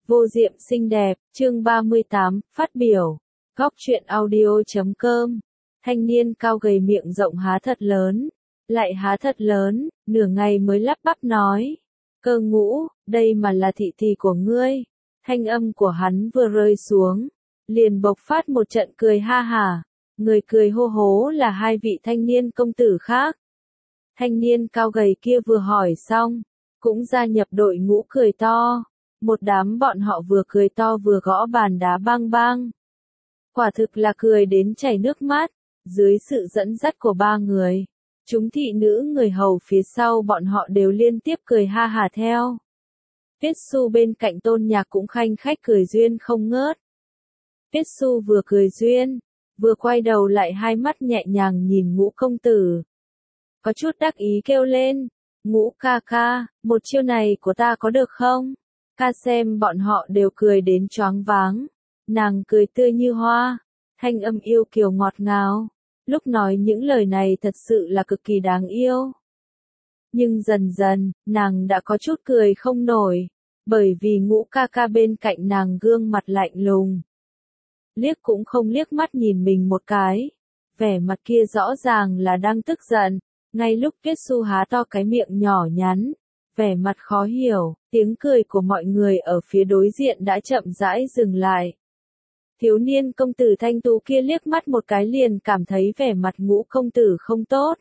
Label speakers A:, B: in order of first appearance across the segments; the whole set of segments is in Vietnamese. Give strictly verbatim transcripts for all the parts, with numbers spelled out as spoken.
A: Vô Diệm xinh đẹp, chương ba mươi tám, phát biểu. Góc truyện audio chấm com. Thanh niên cao gầy miệng rộng há thật lớn, lại há thật lớn, nửa ngày mới lắp bắp nói. Cơ Ngũ, đây mà là thị thị của ngươi. Thanh âm của hắn vừa rơi xuống, liền bộc phát một trận cười ha hả. Người cười hô hố là hai vị thanh niên công tử khác. Thanh niên cao gầy kia vừa hỏi xong, cũng gia nhập đội ngũ cười to. Một đám bọn họ vừa cười to vừa gõ bàn đá bang bang. Quả thực là cười đến chảy nước mắt, dưới sự dẫn dắt của ba người. Chúng thị nữ người hầu phía sau bọn họ đều liên tiếp cười ha hả theo. Tiết Xu bên cạnh Tôn Nhạc cũng khanh khách cười duyên không ngớt. Tiết Xu vừa cười duyên, vừa quay đầu lại hai mắt nhẹ nhàng nhìn Ngũ công tử. Có chút đắc ý kêu lên, Ngũ ca ca, một chiêu này của ta có được không? Ca xem bọn họ đều cười đến choáng váng. Nàng cười tươi như hoa, thanh âm yêu kiều ngọt ngào. Lúc nói những lời này thật sự là cực kỳ đáng yêu. Nhưng dần dần, nàng đã có chút cười không nổi, bởi vì Ngũ ca ca bên cạnh nàng gương mặt lạnh lùng. Liếc cũng không liếc mắt nhìn mình một cái, vẻ mặt kia rõ ràng là đang tức giận. Ngay lúc Tiết Xu há to cái miệng nhỏ nhắn, vẻ mặt khó hiểu, tiếng cười của mọi người ở phía đối diện đã chậm rãi dừng lại. Thiếu niên công tử thanh tú kia liếc mắt một cái liền cảm thấy vẻ mặt Ngũ công tử không tốt.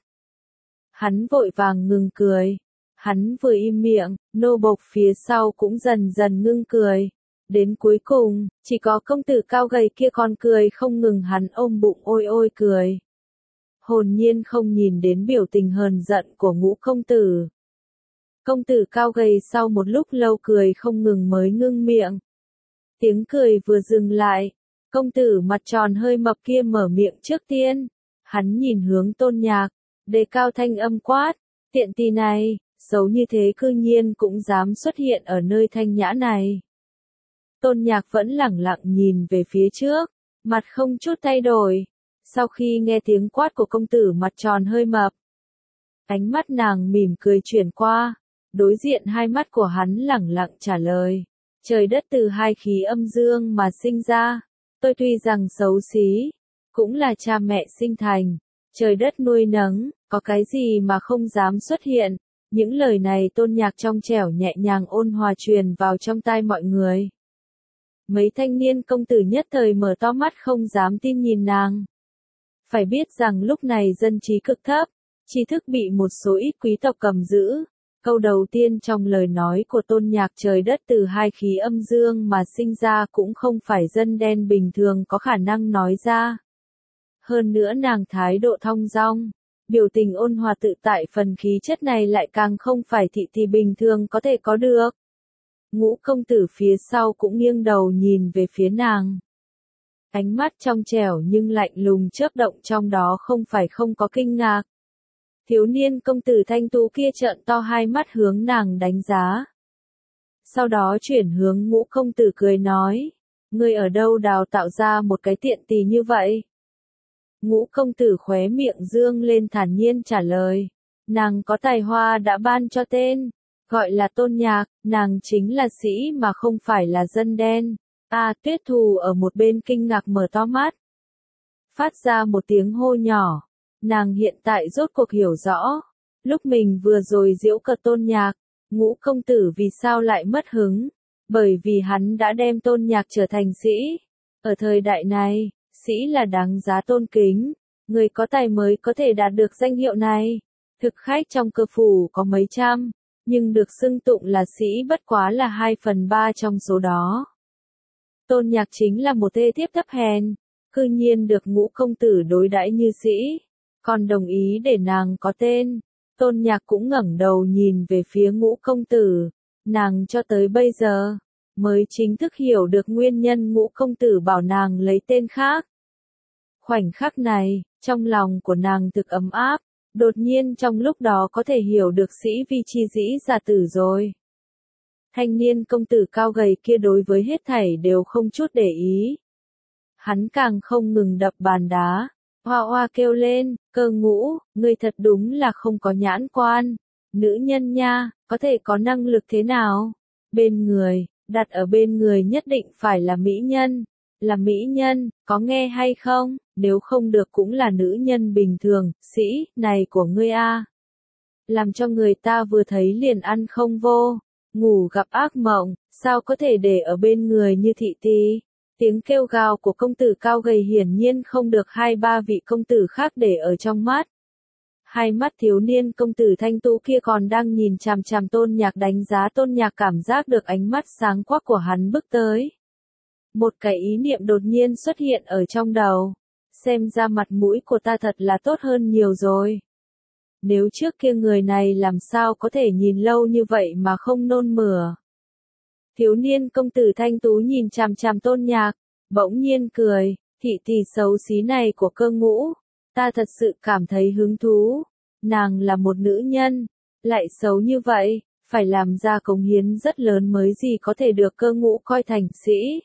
A: Hắn vội vàng ngừng cười. Hắn vừa im miệng, nô bộc phía sau cũng dần dần ngưng cười. Đến cuối cùng, chỉ có công tử cao gầy kia còn cười không ngừng, hắn ôm bụng ôi ôi cười. Hồn nhiên không nhìn đến biểu tình hờn giận của Ngũ công tử. Công tử cao gầy sau một lúc lâu cười không ngừng mới ngưng miệng. Tiếng cười vừa dừng lại, công tử mặt tròn hơi mập kia mở miệng trước tiên. Hắn nhìn hướng Tôn Nhạc, đề cao thanh âm quát, tiện tì này, xấu như thế cư nhiên cũng dám xuất hiện ở nơi thanh nhã này. Tôn Nhạc vẫn lẳng lặng nhìn về phía trước, mặt không chút thay đổi. Sau khi nghe tiếng quát của công tử mặt tròn hơi mập, ánh mắt nàng mỉm cười chuyển qua. Đối diện hai mắt của hắn lẳng lặng trả lời. Trời đất từ hai khí âm dương mà sinh ra. Tôi tuy rằng xấu xí, cũng là cha mẹ sinh thành. Trời đất nuôi nấng, có cái gì mà không dám xuất hiện. Những lời này Tôn Nhạc trong trẻo nhẹ nhàng ôn hòa truyền vào trong tai mọi người. Mấy thanh niên công tử nhất thời mở to mắt không dám tin nhìn nàng. Phải biết rằng lúc này dân trí cực thấp, tri thức bị một số ít quý tộc cầm giữ. Câu đầu tiên trong lời nói của Tôn Nhạc trời đất từ hai khí âm dương mà sinh ra cũng không phải dân đen bình thường có khả năng nói ra. Hơn nữa nàng thái độ thong dong, biểu tình ôn hòa tự tại, phần khí chất này lại càng không phải thị thị bình thường có thể có được. Ngũ công tử phía sau cũng nghiêng đầu nhìn về phía nàng. Ánh mắt trong trẻo nhưng lạnh lùng chớp động, trong đó không phải không có kinh ngạc. Thiếu niên công tử thanh tú kia trợn to hai mắt hướng nàng đánh giá. Sau đó chuyển hướng Ngũ công tử cười nói, ngươi ở đâu đào tạo ra một cái tiện tỳ như vậy? Ngũ công tử khóe miệng dương lên thản nhiên trả lời, nàng có tài hoa đã ban cho tên, gọi là Tôn Nhạc, nàng chính là sĩ mà không phải là dân đen. A à, Tuyết Thù ở một bên kinh ngạc mở to mắt, phát ra một tiếng hô nhỏ. Nàng hiện tại rốt cuộc hiểu rõ, lúc mình vừa rồi giễu cợt Tôn Nhạc, Ngũ công tử vì sao lại mất hứng, bởi vì hắn đã đem Tôn Nhạc trở thành sĩ. Ở thời đại này, sĩ là đáng giá tôn kính, người có tài mới có thể đạt được danh hiệu này. Thực khách trong cơ phủ có mấy trăm, nhưng được xưng tụng là sĩ bất quá là hai phần ba trong số đó. Tôn Nhạc chính là một tê thiếp thấp hèn, cư nhiên được Ngũ công tử đối đãi như sĩ, còn đồng ý để nàng có tên. Tôn Nhạc cũng ngẩng đầu nhìn về phía Ngũ công tử, nàng cho tới bây giờ mới chính thức hiểu được nguyên nhân Ngũ công tử bảo nàng lấy tên khác. Khoảnh khắc này, trong lòng của nàng thực ấm áp, đột nhiên trong lúc đó có thể hiểu được sĩ vi chi dĩ giả tử rồi. Thanh niên công tử cao gầy kia đối với hết thảy đều không chút để ý. Hắn càng không ngừng đập bàn đá, hoa hoa kêu lên, Cơ Ngũ, ngươi thật đúng là không có nhãn quan. Nữ nhân nha, có thể có năng lực thế nào? Bên người, đặt ở bên người nhất định phải là mỹ nhân. Là mỹ nhân, có nghe hay không? Nếu không được cũng là nữ nhân bình thường, sĩ, này của ngươi a. Làm cho người ta vừa thấy liền ăn không vô, ngủ gặp ác mộng, sao có thể để ở bên người như thị tỳ. Tiếng kêu gào của công tử cao gầy hiển nhiên không được hai ba vị công tử khác để ở trong mắt. Hai mắt thiếu niên công tử thanh tú kia còn đang nhìn chằm chằm Tôn Nhạc đánh giá Tôn Nhạc cảm giác được ánh mắt sáng quắc của hắn bước tới. Một cái ý niệm đột nhiên xuất hiện ở trong đầu. Xem ra mặt mũi của ta thật là tốt hơn nhiều rồi. Nếu trước kia người này làm sao có thể nhìn lâu như vậy mà không nôn mửa. Thiếu niên công tử thanh tú nhìn chằm chằm Tôn Nhạc, bỗng nhiên cười, thị tỷ xấu xí này của Cơ Ngũ, ta thật sự cảm thấy hứng thú. Nàng là một nữ nhân, lại xấu như vậy, phải làm ra cống hiến rất lớn mới gì có thể được Cơ Ngũ coi thành sĩ.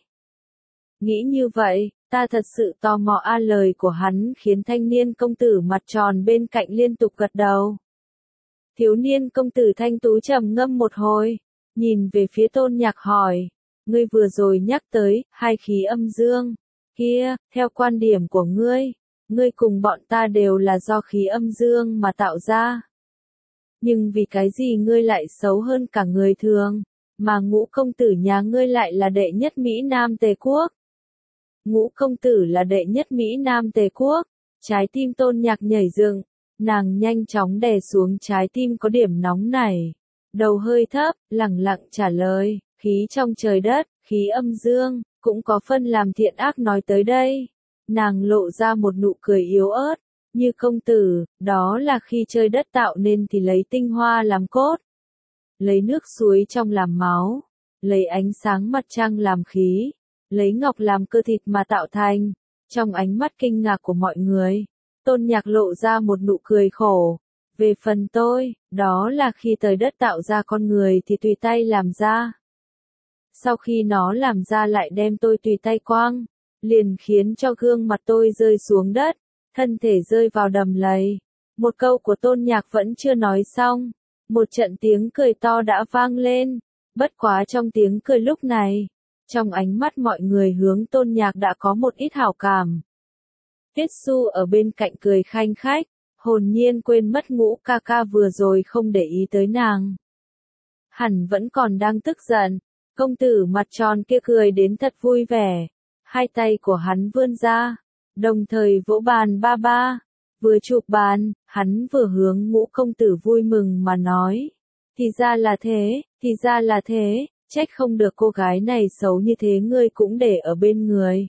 A: Nghĩ như vậy, ta thật sự tò mò a lời của hắn khiến thanh niên công tử mặt tròn bên cạnh liên tục gật đầu. Thiếu niên công tử thanh tú trầm ngâm một hồi, nhìn về phía Tôn Nhạc hỏi, ngươi vừa rồi nhắc tới, hai khí âm dương, kia, theo quan điểm của ngươi, ngươi cùng bọn ta đều là do khí âm dương mà tạo ra. Nhưng vì cái gì ngươi lại xấu hơn cả người thường, mà Ngũ công tử nhà ngươi lại là đệ nhất Mỹ Nam Tề Quốc? Ngũ công tử là đệ nhất Mỹ Nam Tề Quốc, trái tim Tôn Nhạc nhảy dựng, nàng nhanh chóng đè xuống trái tim có điểm nóng này. Đầu hơi thấp, lẳng lặng trả lời, khí trong trời đất, khí âm dương, cũng có phân làm thiện ác nói tới đây. Nàng lộ ra một nụ cười yếu ớt, như công tử, đó là khi trời đất tạo nên thì lấy tinh hoa làm cốt. Lấy nước suối trong làm máu, lấy ánh sáng mặt trăng làm khí, lấy ngọc làm cơ thịt mà tạo thành. Trong ánh mắt kinh ngạc của mọi người, Tôn Nhạc lộ ra một nụ cười khổ. Về phần tôi, đó là khi trời đất tạo ra con người thì tùy tay làm ra. Sau khi nó làm ra lại đem tôi tùy tay quăng, liền khiến cho gương mặt tôi rơi xuống đất, thân thể rơi vào đầm lầy. Một câu của Tôn Nhạc vẫn chưa nói xong, một trận tiếng cười to đã vang lên, bất quá trong tiếng cười lúc này, trong ánh mắt mọi người hướng Tôn Nhạc đã có một ít hảo cảm. Tiết Xu ở bên cạnh cười khanh khách, hồn nhiên quên mất Ngũ ca ca vừa rồi không để ý tới nàng. Hẳn vẫn còn đang tức giận, công tử mặt tròn kia cười đến thật vui vẻ, hai tay của hắn vươn ra, đồng thời vỗ bàn ba ba, vừa chụp bàn, hắn vừa hướng Ngũ công tử vui mừng mà nói, thì ra là thế, thì ra là thế, trách không được cô gái này xấu như thế ngươi cũng để ở bên người.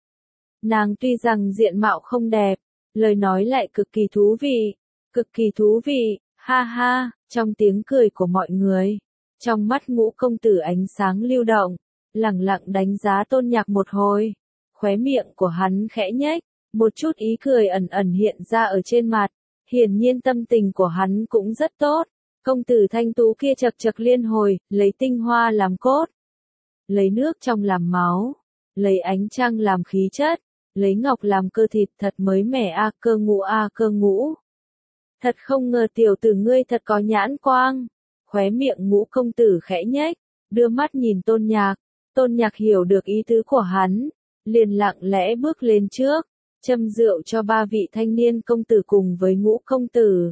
A: Nàng tuy rằng diện mạo không đẹp, lời nói lại cực kỳ thú vị, cực kỳ thú vị, ha ha, trong tiếng cười của mọi người. Trong mắt Ngũ công tử ánh sáng lưu động, lẳng lặng đánh giá Tôn Nhạc một hồi, khóe miệng của hắn khẽ nhếch, một chút ý cười ẩn ẩn hiện ra ở trên mặt, hiển nhiên tâm tình của hắn cũng rất tốt. Công tử thanh tú kia chật chật liên hồi, lấy tinh hoa làm cốt, lấy nước trong làm máu, lấy ánh trăng làm khí chất, lấy ngọc làm cơ thịt, thật mới mẻ a Cơ Ngũ a Cơ Ngũ. Thật không ngờ tiểu tử ngươi thật có nhãn quang. Khóe miệng Ngũ công tử khẽ nhếch, đưa mắt nhìn Tôn Nhạc. Tôn Nhạc hiểu được ý tứ của hắn, liền lặng lẽ bước lên trước, châm rượu cho ba vị thanh niên công tử cùng với Ngũ công tử.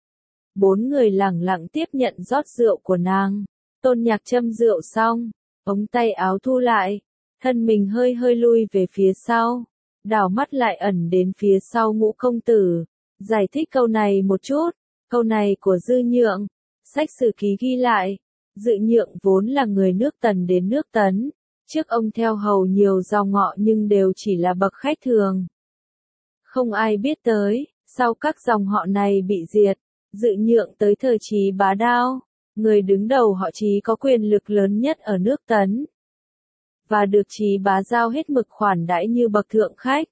A: Bốn người lẳng lặng tiếp nhận rót rượu của nàng. Tôn Nhạc châm rượu xong, ống tay áo thu lại, thân mình hơi hơi lui về phía sau, đảo mắt lại ẩn đến phía sau Ngũ công tử, giải thích câu này một chút. Câu này của Dư Nhượng, sách sử ký ghi lại, Dư Nhượng vốn là người nước Tần đến nước Tấn, trước ông theo hầu nhiều dòng họ nhưng đều chỉ là bậc khách thường. Không ai biết tới, sau các dòng họ này bị diệt, Dư Nhượng tới thời Trí Bá Đao, người đứng đầu họ Trí có quyền lực lớn nhất ở nước Tấn, và được Trí Bá giao hết mực khoản đãi như bậc thượng khách.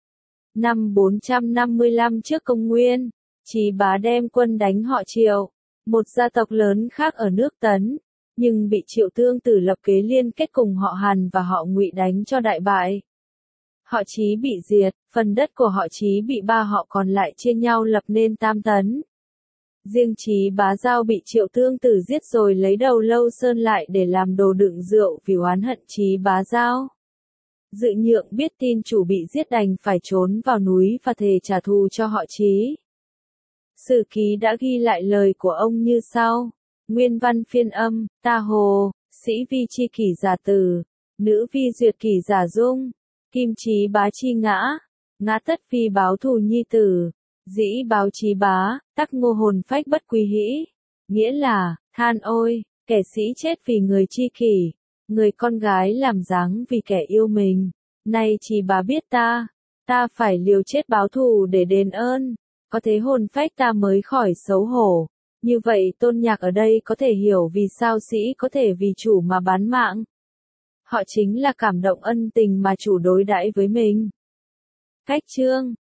A: Năm bốn trăm năm mươi lăm trước công nguyên, Trí Bá đem quân đánh họ Triệu, một gia tộc lớn khác ở nước Tấn, nhưng bị Triệu Tương Tử lập kế liên kết cùng họ Hàn và họ Ngụy đánh cho đại bại. Họ Trí bị diệt, phần đất của họ Trí bị ba họ còn lại chia nhau lập nên Tam Tấn. Riêng Trí Bá Giao bị Triệu Tương Tử giết rồi lấy đầu Lâu Sơn lại để làm đồ đựng rượu vì oán hận Trí Bá Giao. Dự Nhượng biết tin chủ bị giết đành phải trốn vào núi và thề trả thù cho họ Trí. Sử ký đã ghi lại lời của ông như sau. Nguyên văn phiên âm, ta hồ, sĩ vi chi kỷ giả tử, nữ vi duyệt kỷ giả dung, kim Trí Bá chi ngã, ngã tất phi báo thù nhi tử, dĩ báo Trí Bá, tắc ngô hồn phách bất quý hĩ. Nghĩa là, than ôi, kẻ sĩ chết vì người chi kỷ, người con gái làm dáng vì kẻ yêu mình. Nay Trí Bá biết ta, ta phải liều chết báo thù để đền ơn, có thế hồn phách ta mới khỏi xấu hổ. Như vậy Tôn Nhạc ở đây có thể hiểu vì sao sĩ có thể vì chủ mà bán mạng. Họ chính là cảm động ân tình mà chủ đối đãi với mình. Cách chương